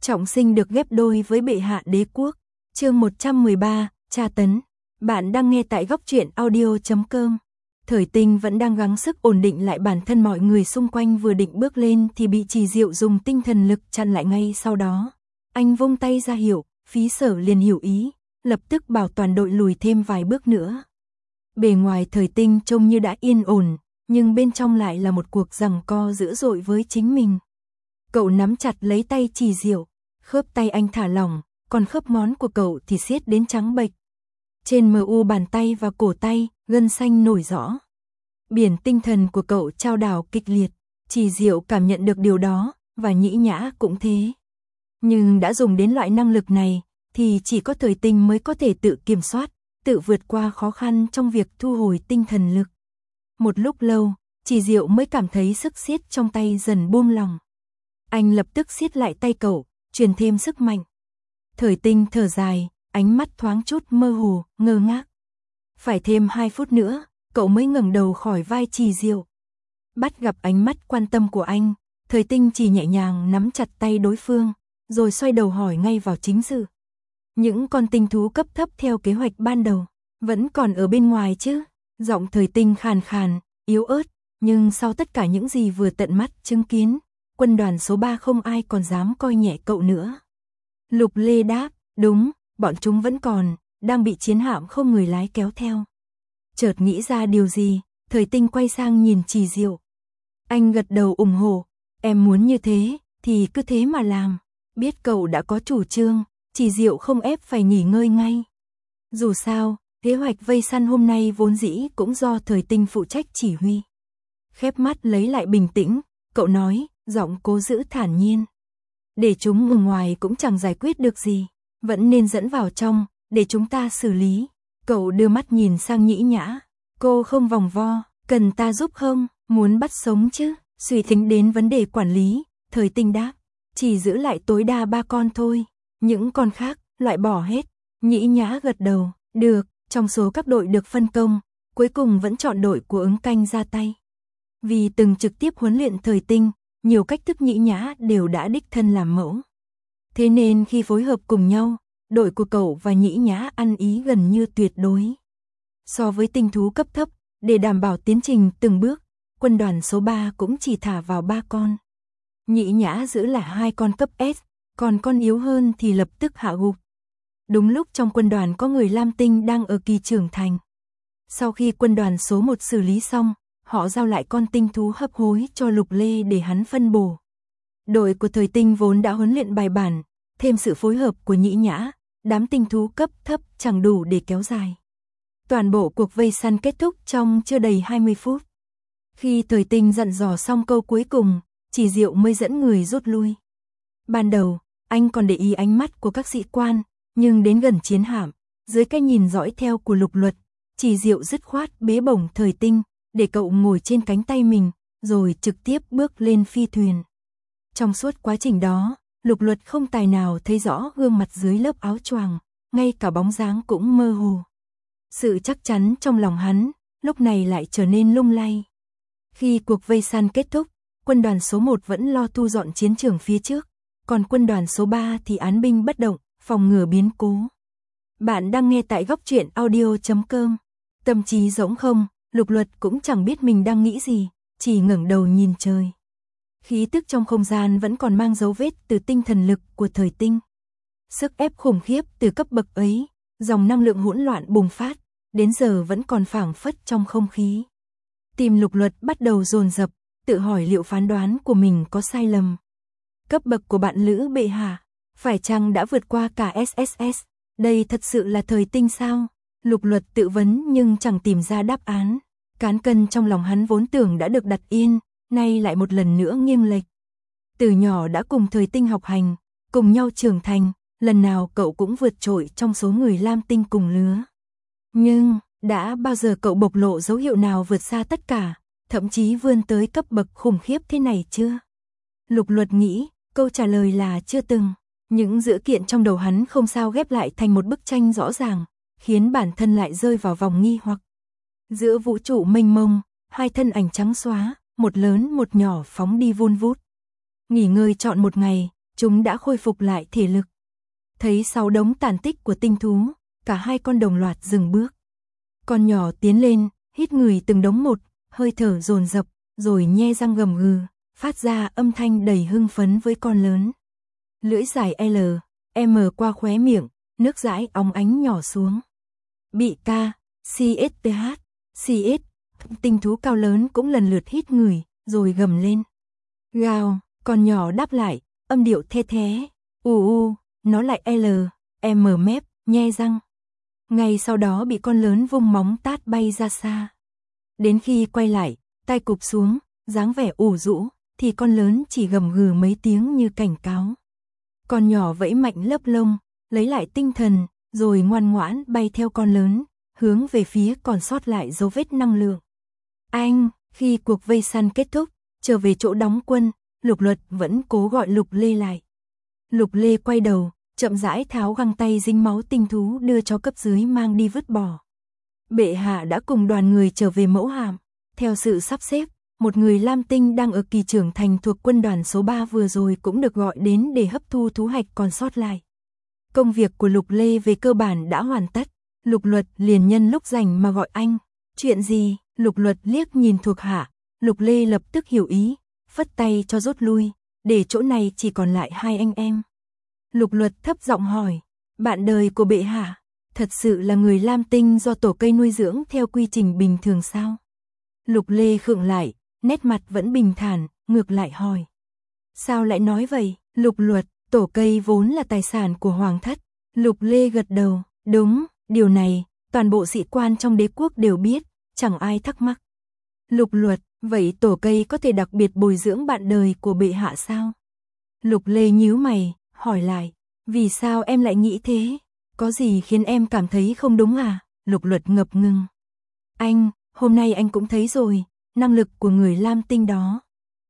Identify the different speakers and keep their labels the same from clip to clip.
Speaker 1: trọng sinh được ghép đôi với bệ hạ đế quốc. Chương 113, tra tấn. Bạn đang nghe tại góc truyện audio.com. Thời Tinh vẫn đang gắng sức ổn định lại bản thân, mọi người xung quanh vừa định bước lên thì bị Trì Diệu dùng tinh thần lực chặn lại ngay sau đó. Anh vung tay ra hiệu, Phí Sở liền hiểu ý, lập tức bảo toàn đội lùi thêm vài bước nữa. Bề ngoài Thời Tinh trông như đã yên ổn, nhưng bên trong lại là một cuộc giằng co dữ dội với chính mình. Cậu nắm chặt lấy tay Trì Diệu, khớp tay anh thả lỏng, còn khớp ngón của cậu thì siết đến trắng bệch. Trên mu bàn tay và cổ tay, gân xanh nổi rõ. Biển tinh thần của cậu chao đảo kịch liệt, Trì Diệu cảm nhận được điều đó, và Nhĩ Nhã cũng thế. Nhưng đã dùng đến loại năng lực này, thì chỉ có Thời Tinh mới có thể tự kiểm soát, tự vượt qua khó khăn trong việc thu hồi tinh thần lực. Một lúc lâu, Trì Diệu mới cảm thấy sức siết trong tay dần buông lỏng. Anh lập tức siết lại tay cậu, truyền thêm sức mạnh. Thời Tinh thở dài, ánh mắt thoáng chút mơ hồ, ngơ ngác. Phải thêm 2 phút nữa, cậu mới ngẩng đầu khỏi vai Trì Diệu. Bắt gặp ánh mắt quan tâm của anh, Thời Tinh chỉ nhẹ nhàng nắm chặt tay đối phương, rồi xoay đầu hỏi ngay vào chính sự. Những con tinh thú cấp thấp theo kế hoạch ban đầu, vẫn còn ở bên ngoài chứ? Giọng Thời Tinh khàn khàn, yếu ớt, nhưng sau tất cả những gì vừa tận mắt chứng kiến, quân đoàn số 3 không ai còn dám coi nhẹ cậu nữa. Lục Lê đáp, đúng, bọn chúng vẫn còn, đang bị chiến hạm không người lái kéo theo. Chợt nghĩ ra điều gì, Thời Tinh quay sang nhìn Trì Diệu. Anh gật đầu ủng hộ, em muốn như thế, thì cứ thế mà làm. Biết cậu đã có chủ trương, Trì Diệu không ép phải nghỉ ngơi ngay. Dù sao, kế hoạch vây săn hôm nay vốn dĩ cũng do Thời Tinh phụ trách chỉ huy. Khép mắt lấy lại bình tĩnh, cậu nói, giọng cố giữ thản nhiên. Để chúng ở ngoài cũng chẳng giải quyết được gì, vẫn nên dẫn vào trong, để chúng ta xử lý. Cậu đưa mắt nhìn sang Nhĩ Nhã, cô không vòng vo, cần ta giúp không, muốn bắt sống chứ, suy tính đến vấn đề quản lý, Thời Tinh đáp, chỉ giữ lại tối đa 3 con thôi, những con khác, loại bỏ hết. Nhĩ Nhã gật đầu, được, trong số các đội được phân công, cuối cùng vẫn chọn đội của ứng canh ra tay. Vì từng trực tiếp huấn luyện Thời Tinh, nhiều cách thức Nhĩ Nhã đều đã đích thân làm mẫu. Thế nên khi phối hợp cùng nhau, đội của cậu và Nhĩ Nhã ăn ý gần như tuyệt đối. So với tinh thú cấp thấp, để đảm bảo tiến trình từng bước, quân đoàn số 3 cũng chỉ thả vào 3 con. Nhĩ Nhã giữ lại 2 con cấp S, còn con yếu hơn thì lập tức hạ gục. Đúng lúc trong quân đoàn có người Lam Tinh đang ở kỳ trưởng thành. Sau khi quân đoàn số 1 xử lý xong, họ giao lại con tinh thú hấp hối cho Lục Lê để hắn phân bổ. Đội của Thời Tinh vốn đã huấn luyện bài bản, thêm sự phối hợp của Nhĩ Nhã, đám tinh thú cấp thấp chẳng đủ để kéo dài. Toàn bộ cuộc vây săn kết thúc trong chưa đầy 20 phút. Khi Thời Tinh dặn dò xong câu cuối cùng, Trì Diệu mới dẫn người rút lui. Ban đầu, anh còn để ý ánh mắt của các sĩ quan, nhưng đến gần chiến hạm, dưới cái nhìn dõi theo của Lục Luật, Trì Diệu dứt khoát bế bổng Thời Tinh, để cậu ngồi trên cánh tay mình, rồi trực tiếp bước lên phi thuyền. Trong suốt quá trình đó, Lục Luật không tài nào thấy rõ gương mặt dưới lớp áo choàng, ngay cả bóng dáng cũng mơ hồ. Sự chắc chắn trong lòng hắn, lúc này lại trở nên lung lay. Khi cuộc vây săn kết thúc, quân đoàn số 1 vẫn lo thu dọn chiến trường phía trước, còn quân đoàn số 3 thì án binh bất động, phòng ngừa biến cố. Bạn đang nghe tại góc truyện audio.com. Tâm trí rỗng không, Lục Luật cũng chẳng biết mình đang nghĩ gì, chỉ ngẩng đầu nhìn trời. Khí tức trong không gian vẫn còn mang dấu vết từ tinh thần lực của Thời Tinh. Sức ép khủng khiếp từ cấp bậc ấy, dòng năng lượng hỗn loạn bùng phát, đến giờ vẫn còn phảng phất trong không khí. Tim Lục Luật bắt đầu dồn dập, tự hỏi liệu phán đoán của mình có sai lầm. Cấp bậc của bạn Lữ bệ hạ, phải chăng đã vượt qua cả SSS, đây thật sự là Thời Tinh sao? Lục Luật tự vấn nhưng chẳng tìm ra đáp án. Cán cân trong lòng hắn vốn tưởng đã được đặt yên, nay lại một lần nữa nghiêng lệch. Từ nhỏ đã cùng Thời Tinh học hành, cùng nhau trưởng thành, lần nào cậu cũng vượt trội trong số người Lam Tinh cùng lứa. Nhưng, đã bao giờ cậu bộc lộ dấu hiệu nào vượt xa tất cả, thậm chí vươn tới cấp bậc khủng khiếp thế này chưa? Lục Luật nghĩ, câu trả lời là chưa từng. Những dữ kiện trong đầu hắn không sao ghép lại thành một bức tranh rõ ràng, khiến bản thân lại rơi vào vòng nghi hoặc. Giữa vũ trụ mênh mông, 2 thân ảnh trắng xóa, một lớn một nhỏ phóng đi vun vút. Nghỉ ngơi trọn một ngày, chúng đã khôi phục lại thể lực. Thấy 6 đống tàn tích của tinh thú, cả hai con đồng loạt dừng bước. Con nhỏ tiến lên, hít ngửi từng đống một, hơi thở dồn dập, rồi nhe răng gầm gừ, phát ra âm thanh đầy hưng phấn với con lớn. Lưỡi dài L, M qua khóe miệng, nước dãi óng ánh nhỏ xuống. Bị ca, CSTH, CS, tinh thú cao lớn cũng lần lượt hít ngửi, rồi gầm lên. Gào, con nhỏ đáp lại, âm điệu the thé, nó lại L, M mép, nhe răng. Ngay sau đó bị con lớn vung móng tát bay ra xa. Đến khi quay lại, tay cụp xuống, dáng vẻ ủ rũ, thì con lớn chỉ gầm gừ mấy tiếng như cảnh cáo. Con nhỏ vẫy mạnh lớp lông, lấy lại tinh thần, rồi ngoan ngoãn bay theo con lớn, hướng về phía còn sót lại dấu vết năng lượng. Khi cuộc vây săn kết thúc, trở về chỗ đóng quân, Lục Luật vẫn cố gọi Lục Lê lại. Lục Lê quay đầu, chậm rãi tháo găng tay dính máu tinh thú đưa cho cấp dưới mang đi vứt bỏ. Bệ hạ đã cùng đoàn người trở về Mẫu Hạm. Theo sự sắp xếp, một người Lam Tinh đang ở kỳ trưởng thành thuộc quân đoàn số 3 vừa rồi cũng được gọi đến để hấp thu thú hạch còn sót lại. Công việc của Lục Lê về cơ bản đã hoàn tất. Lục Luật liền nhân lúc rảnh mà gọi anh. Chuyện gì? Lục Luật liếc nhìn thuộc hạ. Lục Lê lập tức hiểu ý, phất tay cho rút lui, để chỗ này chỉ còn lại hai anh em. Lục Luật thấp giọng hỏi, bạn đời của bệ hạ, thật sự là người Lam Tinh do tổ cây nuôi dưỡng theo quy trình bình thường sao? Lục Lê khựng lại, nét mặt vẫn bình thản, ngược lại hỏi. Sao lại nói vậy? Lục Luật, tổ cây vốn là tài sản của hoàng thất. Lục Lê gật đầu, đúng, điều này, toàn bộ sĩ quan trong đế quốc đều biết, chẳng ai thắc mắc. Lục Luật, vậy tổ cây có thể đặc biệt bồi dưỡng bạn đời của bệ hạ sao? Lục Lê nhíu mày, hỏi lại, vì sao em lại nghĩ thế? Có gì khiến em cảm thấy không đúng à? Lục Luật ngập ngừng. Hôm nay anh cũng thấy rồi, năng lực của người Lam Tinh đó.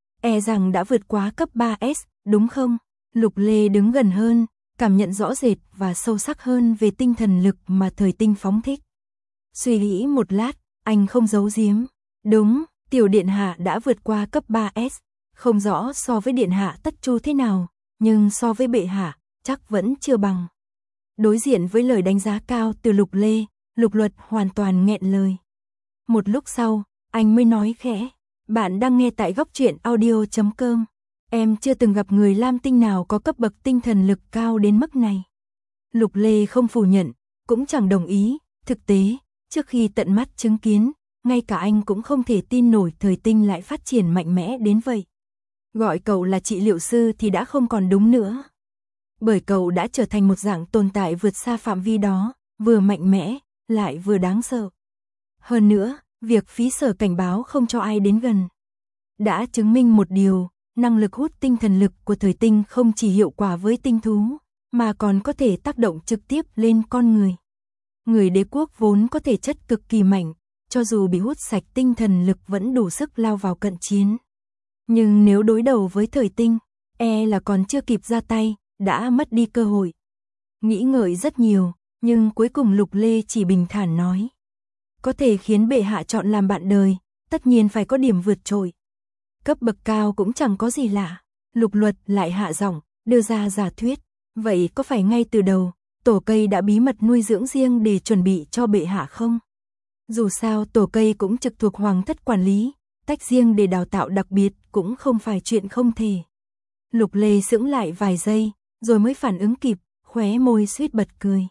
Speaker 1: E rằng đã vượt quá cấp 3S, đúng không? Lục Lê đứng gần hơn, cảm nhận rõ rệt và sâu sắc hơn về tinh thần lực mà Thời Tinh phóng thích. Suy nghĩ một lát, anh không giấu giếm. Đúng, tiểu điện hạ đã vượt qua cấp 3S, không rõ so với điện hạ Tất Chu thế nào, nhưng so với bệ hạ, chắc vẫn chưa bằng. Đối diện với lời đánh giá cao từ Lục Lê, Lục Luật hoàn toàn nghẹn lời. Một lúc sau, anh mới nói khẽ, bạn đang nghe tại góc truyện audio.com. Em chưa từng gặp người Lam Tinh nào có cấp bậc tinh thần lực cao đến mức này. Lục Lê không phủ nhận, cũng chẳng đồng ý, thực tế, trước khi tận mắt chứng kiến, ngay cả anh cũng không thể tin nổi Thời Tinh lại phát triển mạnh mẽ đến vậy. Gọi cậu là trị liệu sư thì đã không còn đúng nữa. Bởi cậu đã trở thành một dạng tồn tại vượt xa phạm vi đó, vừa mạnh mẽ, lại vừa đáng sợ. Hơn nữa, việc phí sở cảnh báo không cho ai đến gần đã chứng minh một điều, năng lực hút tinh thần lực của Thời Tinh không chỉ hiệu quả với tinh thú, mà còn có thể tác động trực tiếp lên con người. Người đế quốc vốn có thể chất cực kỳ mạnh, cho dù bị hút sạch tinh thần lực vẫn đủ sức lao vào cận chiến. Nhưng nếu đối đầu với Thời Tinh, e là còn chưa kịp ra tay, đã mất đi cơ hội. Nghĩ ngợi rất nhiều, nhưng cuối cùng Lục Lê chỉ bình thản nói. Có thể khiến bệ hạ chọn làm bạn đời, tất nhiên phải có điểm vượt trội. Cấp bậc cao cũng chẳng có gì lạ. Lục Luật lại hạ giọng, đưa ra giả thuyết. Vậy có phải ngay từ đầu, tổ cây đã bí mật nuôi dưỡng riêng để chuẩn bị cho bệ hạ không? Dù sao tổ cây cũng trực thuộc hoàng thất quản lý, tách riêng để đào tạo đặc biệt cũng không phải chuyện không thể. Lục Lê sững lại vài giây, rồi mới phản ứng kịp, khóe môi suýt bật cười.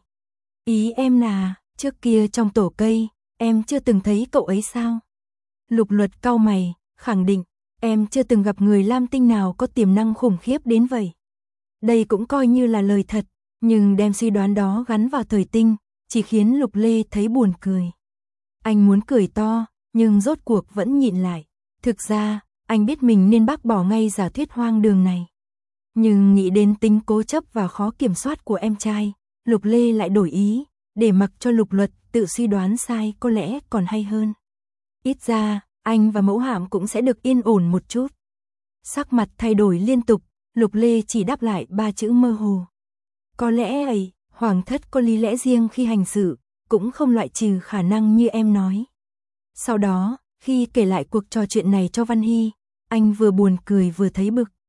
Speaker 1: Ý em là, trước kia trong tổ cây, em chưa từng thấy cậu ấy sao? Lục Luật cau mày, khẳng định, em chưa từng gặp người Lam Tinh nào có tiềm năng khủng khiếp đến vậy. Đây cũng coi như là lời thật, nhưng đem suy đoán đó gắn vào Thời Tinh, chỉ khiến Lục Lê thấy buồn cười. Anh muốn cười to, nhưng rốt cuộc vẫn nhịn lại. Thực ra, anh biết mình nên bác bỏ ngay giả thuyết hoang đường này. Nhưng nghĩ đến tính cố chấp và khó kiểm soát của em trai, Lục Lê lại đổi ý, để mặc cho Lục Luật tự suy đoán sai có lẽ còn hay hơn. Ít ra, anh và Mẫu Hạm cũng sẽ được yên ổn một chút. Sắc mặt thay đổi liên tục, Lục Lê chỉ đáp lại 3 chữ mơ hồ. Có lẽ ấy, hoàng thất có lý lẽ riêng khi hành sự, cũng không loại trừ khả năng như em nói. Sau đó, khi kể lại cuộc trò chuyện này cho Văn Hy, anh vừa buồn cười vừa thấy bực.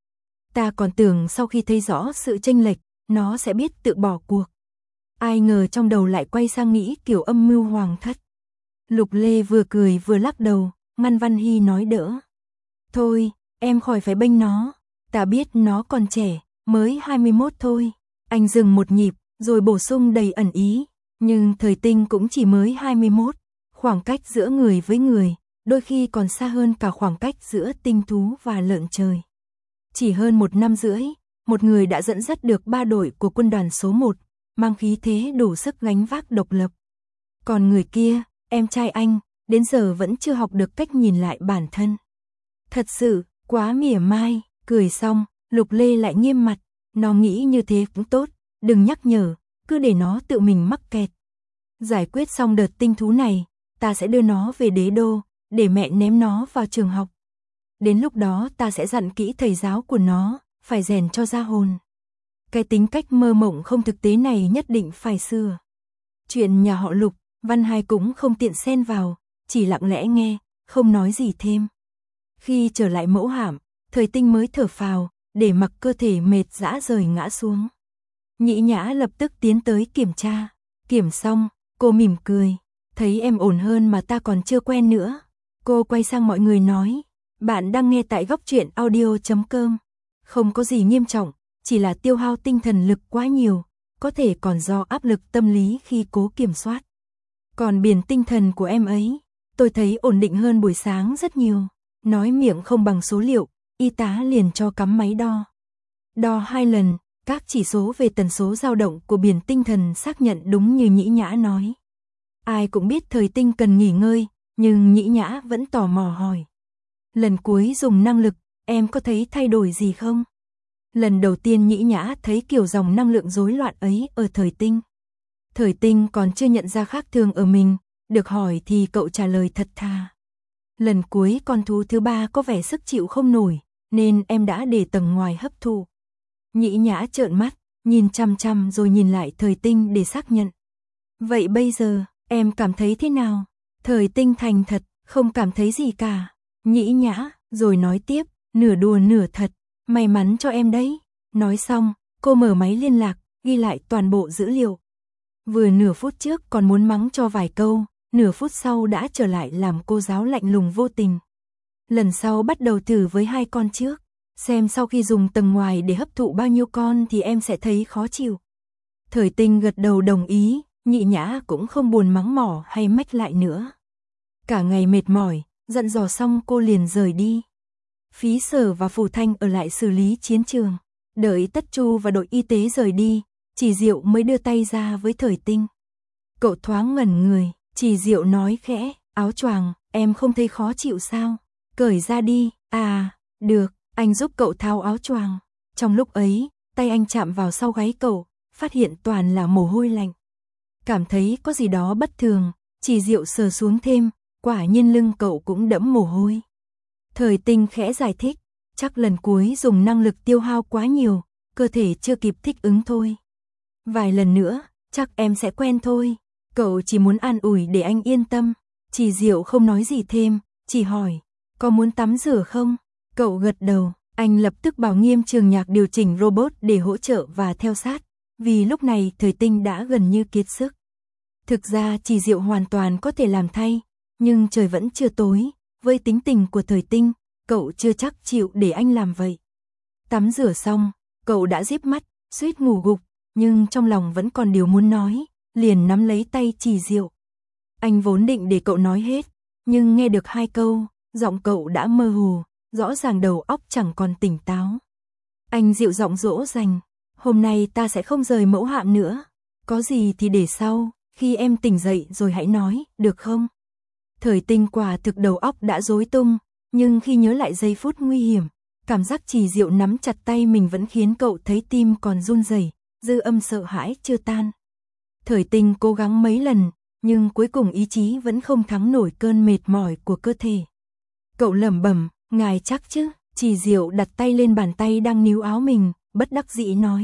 Speaker 1: Ta còn tưởng sau khi thấy rõ sự chênh lệch, nó sẽ biết tự bỏ cuộc. Ai ngờ trong đầu lại quay sang nghĩ kiểu âm mưu hoàng thất. Lục Lê vừa cười vừa lắc đầu, ngăn Văn Hy nói đỡ. Thôi, em khỏi phải bênh nó, ta biết nó còn trẻ, mới 21 thôi. Anh dừng một nhịp, rồi bổ sung đầy ẩn ý, nhưng Thời Tinh cũng chỉ mới 21, khoảng cách giữa người với người, đôi khi còn xa hơn cả khoảng cách giữa tinh thú và lợn trời. Chỉ hơn 1 năm rưỡi, một người đã dẫn dắt được 3 đội của quân đoàn số 1, mang khí thế đủ sức gánh vác độc lập. Còn người kia, em trai anh, đến giờ vẫn chưa học được cách nhìn lại bản thân. Thật sự, quá mỉa mai, cười xong, Lục Lê lại nghiêm mặt, nó nghĩ như thế cũng tốt, đừng nhắc nhở, cứ để nó tự mình mắc kẹt. Giải quyết xong đợt tinh thú này, ta sẽ đưa nó về đế đô, để mẹ ném nó vào trường học. Đến lúc đó ta sẽ dặn kỹ thầy giáo của nó, phải rèn cho ra hồn. Cái tính cách mơ mộng không thực tế này nhất định phải sửa. Chuyện nhà họ Lục, Văn Hai cũng không tiện xen vào, chỉ lặng lẽ nghe, không nói gì thêm. Khi trở lại mẫu hạm, Thời Tinh mới thở phào, để mặc cơ thể mệt rã rời ngã xuống. Nhĩ Nhã lập tức tiến tới kiểm tra. Kiểm xong, cô mỉm cười, thấy em ổn hơn mà ta còn chưa quen nữa. Cô quay sang mọi người nói, bạn đang nghe tại Góc Truyện Audio.com. Không có gì nghiêm trọng, chỉ là tiêu hao tinh thần lực quá nhiều, có thể còn do áp lực tâm lý khi cố kiểm soát. Còn biển tinh thần của em ấy, tôi thấy ổn định hơn buổi sáng rất nhiều. Nói miệng không bằng số liệu, y tá liền cho cắm máy đo. Đo 2 lần, các chỉ số về tần số dao động của biển tinh thần xác nhận đúng như Nhĩ Nhã nói. Ai cũng biết Thời Tinh cần nghỉ ngơi, nhưng Nhĩ Nhã vẫn tò mò hỏi. Lần cuối dùng năng lực, em có thấy thay đổi gì không? Lần đầu tiên Nhĩ Nhã thấy kiểu dòng năng lượng rối loạn ấy ở Thời Tinh. Thời Tinh còn chưa nhận ra khác thường ở mình, được hỏi thì cậu trả lời thật thà. Lần cuối con thú thứ 3 có vẻ sức chịu không nổi, nên em đã để tầng ngoài hấp thụ. Nhĩ Nhã trợn mắt, nhìn chăm chăm rồi nhìn lại Thời Tinh để xác nhận. Vậy bây giờ, em cảm thấy thế nào? Thời Tinh thành thật, không cảm thấy gì cả. Nhĩ Nhã, rồi nói tiếp, nửa đùa nửa thật, may mắn cho em đấy. Nói xong, cô mở máy liên lạc, ghi lại toàn bộ dữ liệu. Vừa nửa phút trước còn muốn mắng cho vài câu, nửa phút sau đã trở lại làm cô giáo lạnh lùng vô tình. Lần sau bắt đầu thử với 2 con trước, xem sau khi dùng tầng ngoài để hấp thụ bao nhiêu con thì em sẽ thấy khó chịu. Thời Tinh gật đầu đồng ý, Nhĩ Nhã cũng không buồn mắng mỏ hay mách lại nữa. Cả ngày mệt mỏi, dặn dò xong cô liền rời đi. Phí Sở và Phủ Thanh ở lại xử lý chiến trường, đợi Tất Chu và đội y tế rời đi, Chỉ Diệu mới đưa tay ra với Thời Tinh. Cậu thoáng ngẩn người, Chỉ Diệu nói khẽ, áo choàng, em không thấy khó chịu sao? Cởi ra đi, à, được, anh giúp cậu tháo áo choàng. Trong lúc ấy, tay anh chạm vào sau gáy cậu, phát hiện toàn là mồ hôi lạnh. Cảm thấy có gì đó bất thường, Chỉ Diệu sờ xuống thêm, quả nhiên lưng cậu cũng đẫm mồ hôi. Thời Tinh khẽ giải thích, chắc lần cuối dùng năng lực tiêu hao quá nhiều, cơ thể chưa kịp thích ứng thôi. Vài lần nữa, chắc em sẽ quen thôi. Cậu chỉ muốn an ủi để anh yên tâm. Chỉ Diệu không nói gì thêm, chỉ hỏi, có muốn tắm rửa không? Cậu gật đầu, anh lập tức bảo Nghiêm Trường Nhạc điều chỉnh robot để hỗ trợ và theo sát, vì lúc này Thời Tinh đã gần như kiệt sức. Thực ra Chỉ Diệu hoàn toàn có thể làm thay, nhưng trời vẫn chưa tối, với tính tình của Thời Tinh, cậu chưa chắc chịu để anh làm vậy. Tắm rửa xong, cậu đã díp mắt, suýt ngủ gục, nhưng trong lòng vẫn còn điều muốn nói, liền nắm lấy tay Chỉ Diệu. Anh vốn định để cậu nói hết, nhưng nghe được 2 câu, giọng cậu đã mơ hồ, rõ ràng đầu óc chẳng còn tỉnh táo. Anh dịu giọng dỗ dành, hôm nay ta sẽ không rời mẫu hạm nữa, có gì thì để sau, khi em tỉnh dậy rồi hãy nói, được không? Thời Tinh quả thực đầu óc đã rối tung, nhưng khi nhớ lại giây phút nguy hiểm, cảm giác Chỉ Diệu nắm chặt tay mình vẫn khiến cậu thấy tim còn run rẩy, dư âm sợ hãi chưa tan. Thời Tinh cố gắng mấy lần, nhưng cuối cùng ý chí vẫn không thắng nổi cơn mệt mỏi của cơ thể. Cậu lẩm bẩm, ngài chắc chứ? Chỉ Diệu đặt tay lên bàn tay đang níu áo mình, bất đắc dĩ nói.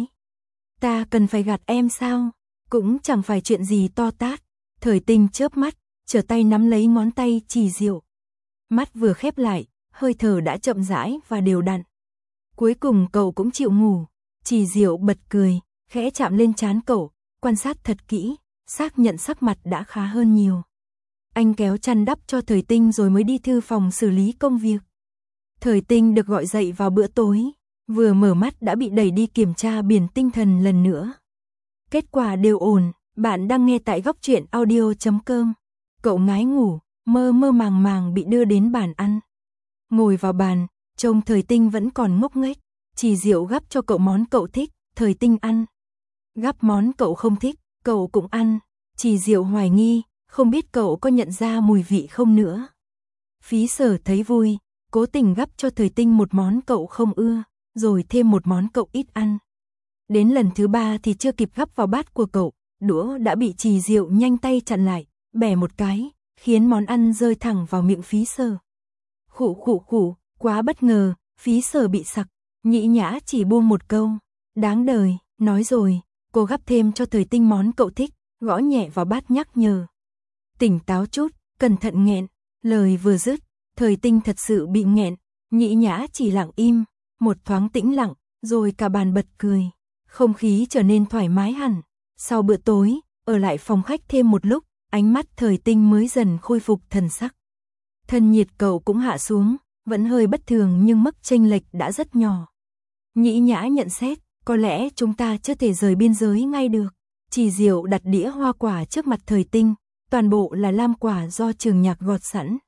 Speaker 1: Ta cần phải gạt em sao? Cũng chẳng phải chuyện gì to tát. Thời Tinh chớp mắt, trở tay nắm lấy ngón tay Chỉ Diệu. Mắt vừa khép lại, hơi thở đã chậm rãi và đều đặn. Cuối cùng cậu cũng chịu ngủ. Chỉ Diệu bật cười, khẽ chạm lên trán cậu, quan sát thật kỹ, xác nhận sắc mặt đã khá hơn nhiều. Anh kéo chăn đắp cho Thời Tinh rồi mới đi thư phòng xử lý công việc. Thời Tinh được gọi dậy vào bữa tối, vừa mở mắt đã bị đẩy đi kiểm tra biển tinh thần lần nữa. Kết quả đều ổn. Bạn đang nghe tại góc truyện audio.com. Cậu ngái ngủ, mơ mơ màng màng bị đưa đến bàn ăn. Ngồi vào bàn, trông Thời Tinh vẫn còn ngốc nghếch. Chỉ Diệu gắp cho cậu món cậu thích, Thời Tinh ăn. Gắp món cậu không thích, cậu cũng ăn. Chỉ Diệu hoài nghi, không biết cậu có nhận ra mùi vị không nữa. Phí Sở thấy vui, cố tình gắp cho Thời Tinh một món cậu không ưa, rồi thêm một món cậu ít ăn. Đến lần thứ 3 thì chưa kịp gắp vào bát của cậu, đũa đã bị Chỉ Diệu nhanh tay chặn lại, bẻ một cái, khiến món ăn rơi thẳng vào miệng Phí Sở. Khụ khụ khụ, quá bất ngờ, Phí Sở bị sặc, Nhĩ Nhã chỉ buông một câu, đáng đời, nói rồi, cô gắp thêm cho Thời Tinh món cậu thích, gõ nhẹ vào bát nhắc nhở. Tỉnh táo chút, cẩn thận nghẹn, lời vừa dứt, Thời Tinh thật sự bị nghẹn, Nhĩ Nhã chỉ lặng im, một thoáng tĩnh lặng, rồi cả bàn bật cười, không khí trở nên thoải mái hẳn. Sau bữa tối, ở lại phòng khách thêm một lúc, ánh mắt Thời Tinh mới dần khôi phục thần sắc. Thân nhiệt cậu cũng hạ xuống, vẫn hơi bất thường nhưng mức chênh lệch đã rất nhỏ. Nhĩ Nhã nhận xét, có lẽ chúng ta chưa thể rời biên giới ngay được. Chỉ Diệu đặt đĩa hoa quả trước mặt Thời Tinh, toàn bộ là lam quả do Trường Nhạc gọt sẵn.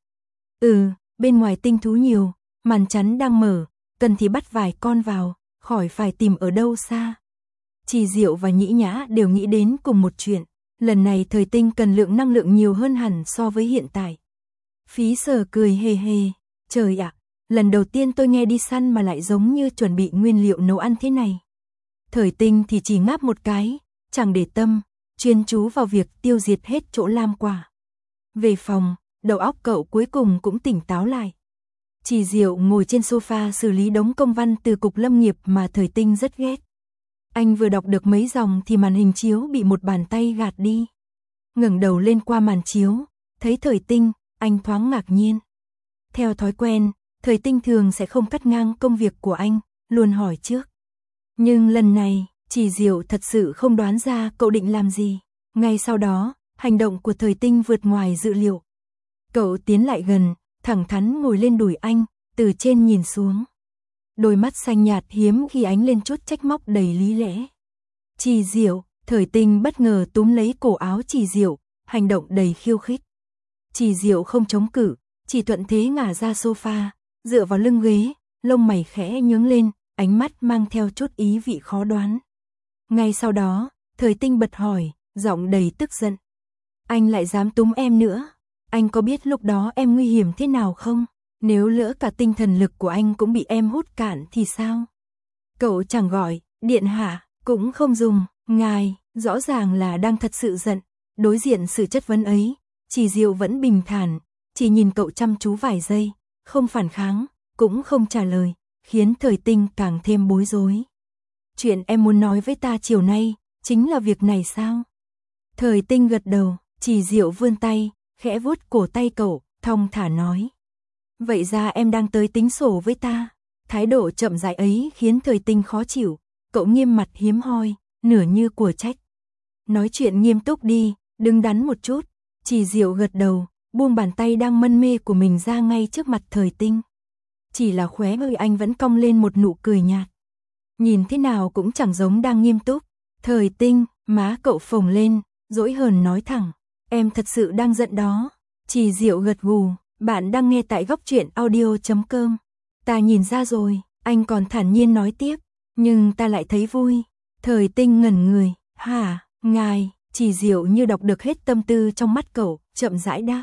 Speaker 1: Bên ngoài tinh thú nhiều, màn chắn đang mở, cần thì bắt vài con vào, khỏi phải tìm ở đâu xa. Chỉ Diệu và Nhĩ Nhã đều nghĩ đến cùng một chuyện, lần này Thời Tinh cần lượng năng lượng nhiều hơn hẳn so với hiện tại. Phí Sở cười hề hề, trời ạ, lần đầu tiên tôi nghe đi săn mà lại giống như chuẩn bị nguyên liệu nấu ăn thế này. Thời Tinh thì chỉ ngáp một cái, chẳng để tâm, chuyên chú vào việc tiêu diệt hết chỗ lam quả. Về phòng, đầu óc cậu cuối cùng cũng tỉnh táo lại. Chỉ Diệu ngồi trên sofa xử lý đống công văn từ cục lâm nghiệp mà Thời Tinh rất ghét. Anh vừa đọc được mấy dòng thì màn hình chiếu bị một bàn tay gạt đi. Ngẩng đầu lên qua màn chiếu, thấy Thời Tinh, anh thoáng ngạc nhiên. Theo thói quen, Thời Tinh thường sẽ không cắt ngang công việc của anh, luôn hỏi trước. Nhưng lần này, Chỉ Diệu thật sự không đoán ra cậu định làm gì. Ngay sau đó, hành động của Thời Tinh vượt ngoài dự liệu. Cậu tiến lại gần, thẳng thắn ngồi lên đùi anh, từ trên nhìn xuống. Đôi mắt xanh nhạt hiếm khi ánh lên chút trách móc đầy lý lẽ. Chỉ Diệu, Thời Tinh bất ngờ túm lấy cổ áo Chỉ Diệu, hành động đầy khiêu khích. Chỉ Diệu không chống cự, chỉ thuận thế ngả ra sofa, dựa vào lưng ghế, lông mày khẽ nhướng lên, ánh mắt mang theo chút ý vị khó đoán. Ngay sau đó, Thời Tinh bật hỏi, giọng đầy tức giận. Anh lại dám túm em nữa? Anh có biết lúc đó em nguy hiểm thế nào không? Nếu lỡ cả tinh thần lực của anh cũng bị em hút cạn thì sao? Cậu chẳng gọi, điện hạ, cũng không dùng, ngài, rõ ràng là đang thật sự giận. Đối diện sự chất vấn ấy, Chỉ Diệu vẫn bình thản, chỉ nhìn cậu chăm chú vài giây, không phản kháng, cũng không trả lời, khiến Thời Tinh càng thêm bối rối. Chuyện em muốn nói với ta chiều nay, chính là việc này sao? Thời Tinh gật đầu, Chỉ Diệu vươn tay, khẽ vuốt cổ tay cậu, thong thả nói. Vậy ra em đang tới tính sổ với ta. Thái độ chậm rãi ấy khiến Thời Tinh khó chịu, cậu nghiêm mặt hiếm hoi, nửa như của trách. Nói chuyện nghiêm túc đi, đứng đắn một chút. Chỉ Diệu gật đầu, buông bàn tay đang mân mê của mình ra ngay trước mặt Thời Tinh. Chỉ là khóe môi anh vẫn cong lên một nụ cười nhạt. Nhìn thế nào cũng chẳng giống đang nghiêm túc. Thời Tinh, má cậu phồng lên, dỗi hờn nói thẳng. Em thật sự đang giận đó. Chỉ Diệu gật gù, bạn đang nghe tại góc truyện audio.com. Ta nhìn ra rồi, anh còn thản nhiên nói tiếp, nhưng ta lại thấy vui. Thời Tinh ngẩn người, hả, ngài? Chỉ Diệu như đọc được hết tâm tư trong mắt cậu, chậm rãi đáp.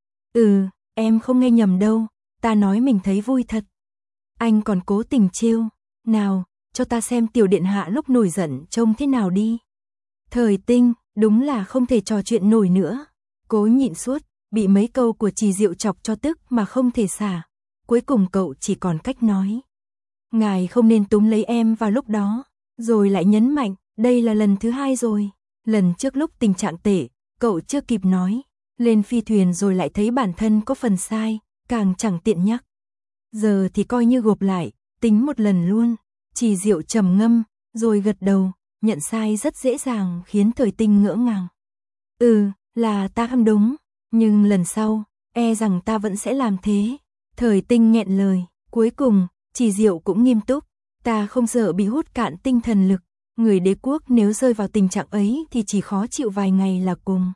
Speaker 1: Em không nghe nhầm đâu, ta nói mình thấy vui thật. Anh còn cố tình trêu, nào, cho ta xem tiểu điện hạ lúc nổi giận trông thế nào đi. Thời Tinh, đúng là không thể trò chuyện nổi nữa. Cố nhịn suốt, bị mấy câu của Chỉ Diệu chọc cho tức mà không thể xả. Cuối cùng cậu chỉ còn cách nói. Ngài không nên túm lấy em vào lúc đó. Rồi lại nhấn mạnh, đây là lần thứ 2 rồi. Lần trước lúc tình trạng tệ, cậu chưa kịp nói. Lên phi thuyền rồi lại thấy bản thân có phần sai, càng chẳng tiện nhắc. Giờ thì coi như gộp lại, tính một lần luôn. Chỉ Diệu trầm ngâm, rồi gật đầu, nhận sai rất dễ dàng khiến Thời Tinh ngỡ ngàng. Là ta không đúng, nhưng lần sau, e rằng ta vẫn sẽ làm thế. Thời Tinh nghẹn lời, cuối cùng, Chỉ Diệu cũng nghiêm túc, ta không sợ bị hút cạn tinh thần lực, người đế quốc nếu rơi vào tình trạng ấy thì chỉ khó chịu vài ngày là cùng.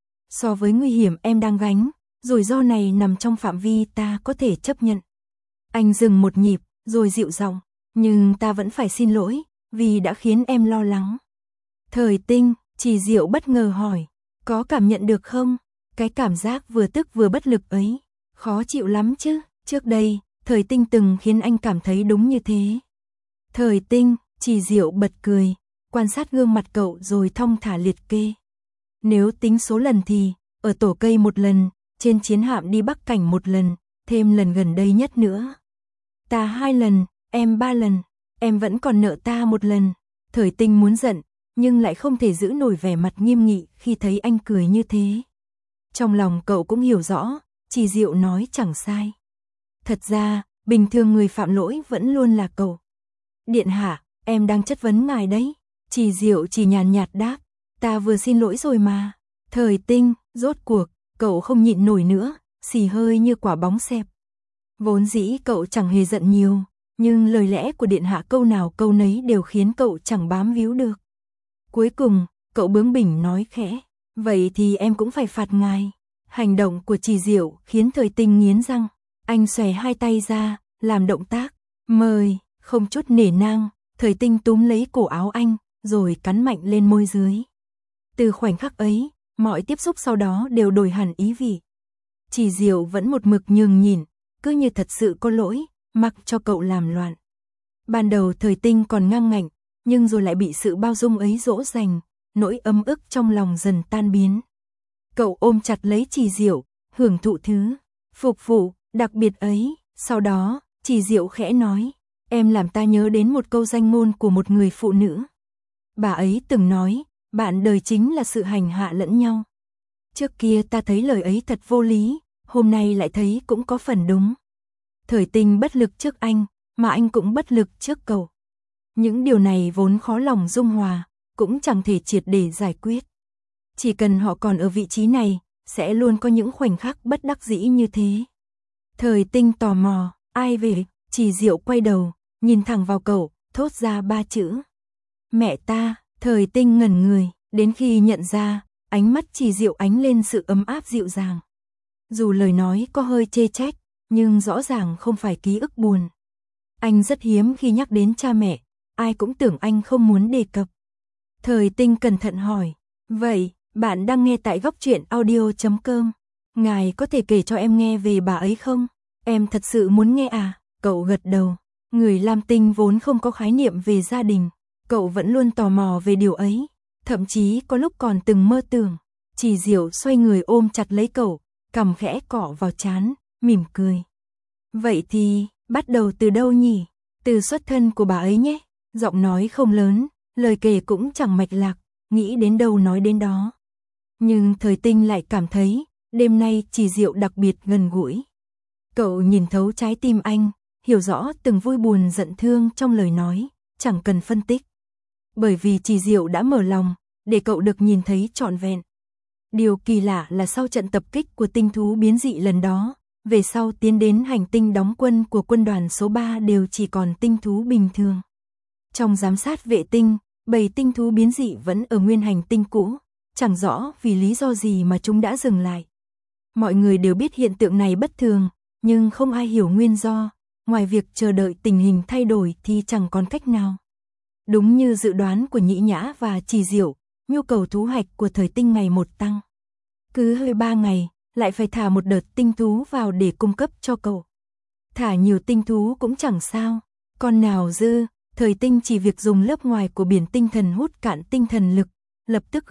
Speaker 1: So với nguy hiểm em đang gánh, rủi ro này nằm trong phạm vi ta có thể chấp nhận. Anh dừng một nhịp, rồi dịu giọng, nhưng ta vẫn phải xin lỗi, vì đã khiến em lo lắng. Thời Tinh, Chỉ Diệu bất ngờ hỏi, có cảm nhận được không? Cái cảm giác vừa tức vừa bất lực ấy, khó chịu lắm chứ. Trước đây, Thời Tinh từng khiến anh cảm thấy đúng như thế. Thời Tinh, Chỉ Diệu bật cười, quan sát gương mặt cậu rồi thong thả liệt kê. Nếu tính số lần thì, ở Tổ Cây một lần, trên chiến hạm đi Bắc Cảnh một lần, thêm lần gần đây nhất nữa. Ta 2 lần, em 3 lần, em vẫn còn nợ ta 1 lần. Thời Tinh muốn giận, nhưng lại không thể giữ nổi vẻ mặt nghiêm nghị khi thấy anh cười như thế. Trong lòng cậu cũng hiểu rõ, Chỉ Diệu nói chẳng sai. Thật ra, bình thường người phạm lỗi vẫn luôn là cậu. Điện hạ, em đang chất vấn ngài đấy. Chỉ Diệu chỉ nhàn nhạt đáp, ta vừa xin lỗi rồi mà. Thời Tinh, rốt cuộc, cậu không nhịn nổi nữa, xì hơi như quả bóng xẹp. Vốn dĩ cậu chẳng hề giận nhiều, nhưng lời lẽ của điện hạ câu nào câu nấy đều khiến cậu chẳng bám víu được. Cuối cùng, cậu bướng bỉnh nói khẽ, vậy thì em cũng phải phạt ngài. Hành động của Chỉ Diệu khiến Thời Tinh nghiến răng, anh xòe 2 tay ra, làm động tác, mời, không chút nể nang. Thời Tinh túm lấy cổ áo anh, rồi cắn mạnh lên môi dưới. Từ khoảnh khắc ấy, mọi tiếp xúc sau đó đều đổi hẳn ý vị. Chỉ Diệu vẫn một mực nhường nhịn, cứ như thật sự có lỗi, mặc cho cậu làm loạn. Ban đầu Thời Tinh còn ngang ngạnh, nhưng rồi lại bị sự bao dung ấy dỗ dành, nỗi ấm ức trong lòng dần tan biến. Cậu ôm chặt lấy Chỉ Diệu, hưởng thụ thứ phục vụ đặc biệt ấy. Sau đó, Chỉ Diệu khẽ nói, em làm ta nhớ đến một câu danh ngôn của một người phụ nữ. Bà ấy từng nói, bạn đời chính là sự hành hạ lẫn nhau. Trước kia ta thấy lời ấy thật vô lý, hôm nay lại thấy cũng có phần đúng. Thời Tinh bất lực trước anh, mà anh cũng bất lực trước cậu. Những điều này vốn khó lòng dung hòa, cũng chẳng thể triệt để giải quyết. Chỉ cần họ còn ở vị trí này, sẽ luôn có những khoảnh khắc bất đắc dĩ như thế. Thời Tinh tò mò, ai về? Chỉ Diệu quay đầu, nhìn thẳng vào cậu, thốt ra 3 chữ. Mẹ ta. Thời Tinh ngẩn người, đến khi nhận ra, ánh mắt Chỉ Diệu ánh lên sự ấm áp dịu dàng. Dù lời nói có hơi chê trách, nhưng rõ ràng không phải ký ức buồn. Anh rất hiếm khi nhắc đến cha mẹ, ai cũng tưởng anh không muốn đề cập. Thời Tinh cẩn thận hỏi, vậy, bạn đang nghe tại góc truyện audio.com. Ngài có thể kể cho em nghe về bà ấy không? Em thật sự muốn nghe à? Cậu gật đầu. Người Lam Tinh vốn không có khái niệm về gia đình. Cậu vẫn luôn tò mò về điều ấy. Thậm chí có lúc còn từng mơ tưởng. Chỉ Diệu xoay người ôm chặt lấy cậu, cằm khẽ cọ vào trán, mỉm cười. Vậy thì, bắt đầu từ đâu nhỉ? Từ xuất thân của bà ấy nhé. Giọng nói không lớn, lời kể cũng chẳng mạch lạc, nghĩ đến đâu nói đến đó. Nhưng Thời Tinh lại cảm thấy, đêm nay Chỉ Diệu đặc biệt gần gũi. Cậu nhìn thấu trái tim anh, hiểu rõ từng vui buồn giận thương trong lời nói, chẳng cần phân tích. Bởi vì Chỉ Diệu đã mở lòng, để cậu được nhìn thấy trọn vẹn. Điều kỳ lạ là sau trận tập kích của tinh thú biến dị lần đó, về sau tiến đến hành tinh đóng quân của quân đoàn số 3 đều chỉ còn tinh thú bình thường. Trong giám sát vệ tinh, bầy tinh thú biến dị vẫn ở nguyên hành tinh cũ, chẳng rõ vì lý do gì mà chúng đã dừng lại. Mọi người đều biết hiện tượng này bất thường, nhưng không ai hiểu nguyên do, ngoài việc chờ đợi tình hình thay đổi thì chẳng còn cách nào. Đúng như dự đoán của Nhĩ Nhã và Chỉ Diệu, nhu cầu thú hạch của Thời Tinh ngày một tăng. Cứ hơi 3 ngày, lại phải thả một đợt tinh thú vào để cung cấp cho cậu. Thả nhiều tinh thú cũng chẳng sao, con nào dư, Thời Tinh chỉ việc dùng lớp ngoài của biển tinh thần hút cạn tinh thần lực, lập tức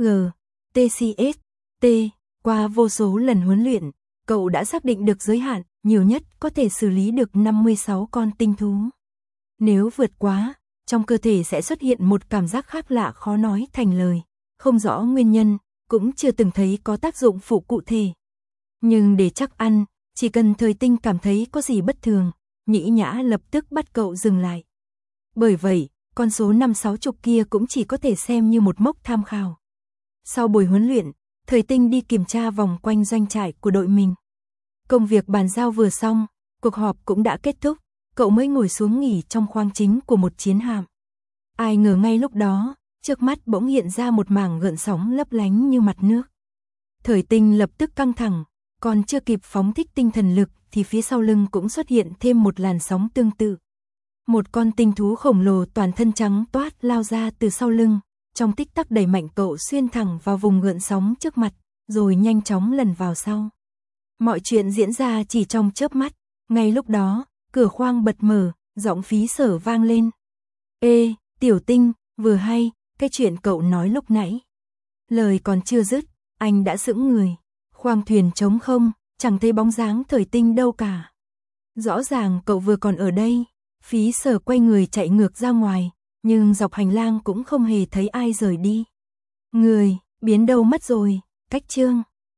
Speaker 1: TCS, qua vô số lần huấn luyện, cậu đã xác định được giới hạn, nhiều nhất có thể xử lý được 56 con tinh thú. Nếu vượt quá, trong cơ thể sẽ xuất hiện một cảm giác khác lạ khó nói thành lời, không rõ nguyên nhân, cũng chưa từng thấy có tác dụng phụ cụ thể. Nhưng để chắc ăn, chỉ cần Thời Tinh cảm thấy có gì bất thường, Nhĩ Nhã lập tức bắt cậu dừng lại. Bởi vậy, con số 5-60 kia cũng chỉ có thể xem như một mốc tham khảo. Sau buổi huấn luyện, Thời Tinh đi kiểm tra vòng quanh doanh trại của đội mình. Công việc bàn giao vừa xong, cuộc họp cũng đã kết thúc, cậu mới ngồi xuống nghỉ trong khoang chính của một chiến hạm. Ai ngờ ngay lúc đó, trước mắt bỗng hiện ra một mảng gợn sóng lấp lánh như mặt nước. Thời Tinh lập tức căng thẳng, còn chưa kịp phóng thích tinh thần lực thì phía sau lưng cũng xuất hiện thêm một làn sóng tương tự. Một con tinh thú khổng lồ toàn thân trắng toát lao ra từ sau lưng, trong tích tắc đẩy mạnh cậu xuyên thẳng vào vùng gợn sóng trước mặt, rồi nhanh chóng lần vào sau. Mọi chuyện diễn ra chỉ trong chớp mắt, ngay lúc đó, cửa khoang bật mở, giọng Phí Sở vang lên. Ê, Tiểu Tinh, vừa hay, cái chuyện cậu nói lúc nãy. Lời còn chưa dứt, anh đã sững người. Khoang thuyền trống không, chẳng thấy bóng dáng Thời Tinh đâu cả. Rõ ràng cậu vừa còn ở đây. Phí Sở quay người chạy ngược ra ngoài, nhưng dọc hành lang cũng không hề thấy ai rời đi. Người, biến đâu mất rồi, cách chương.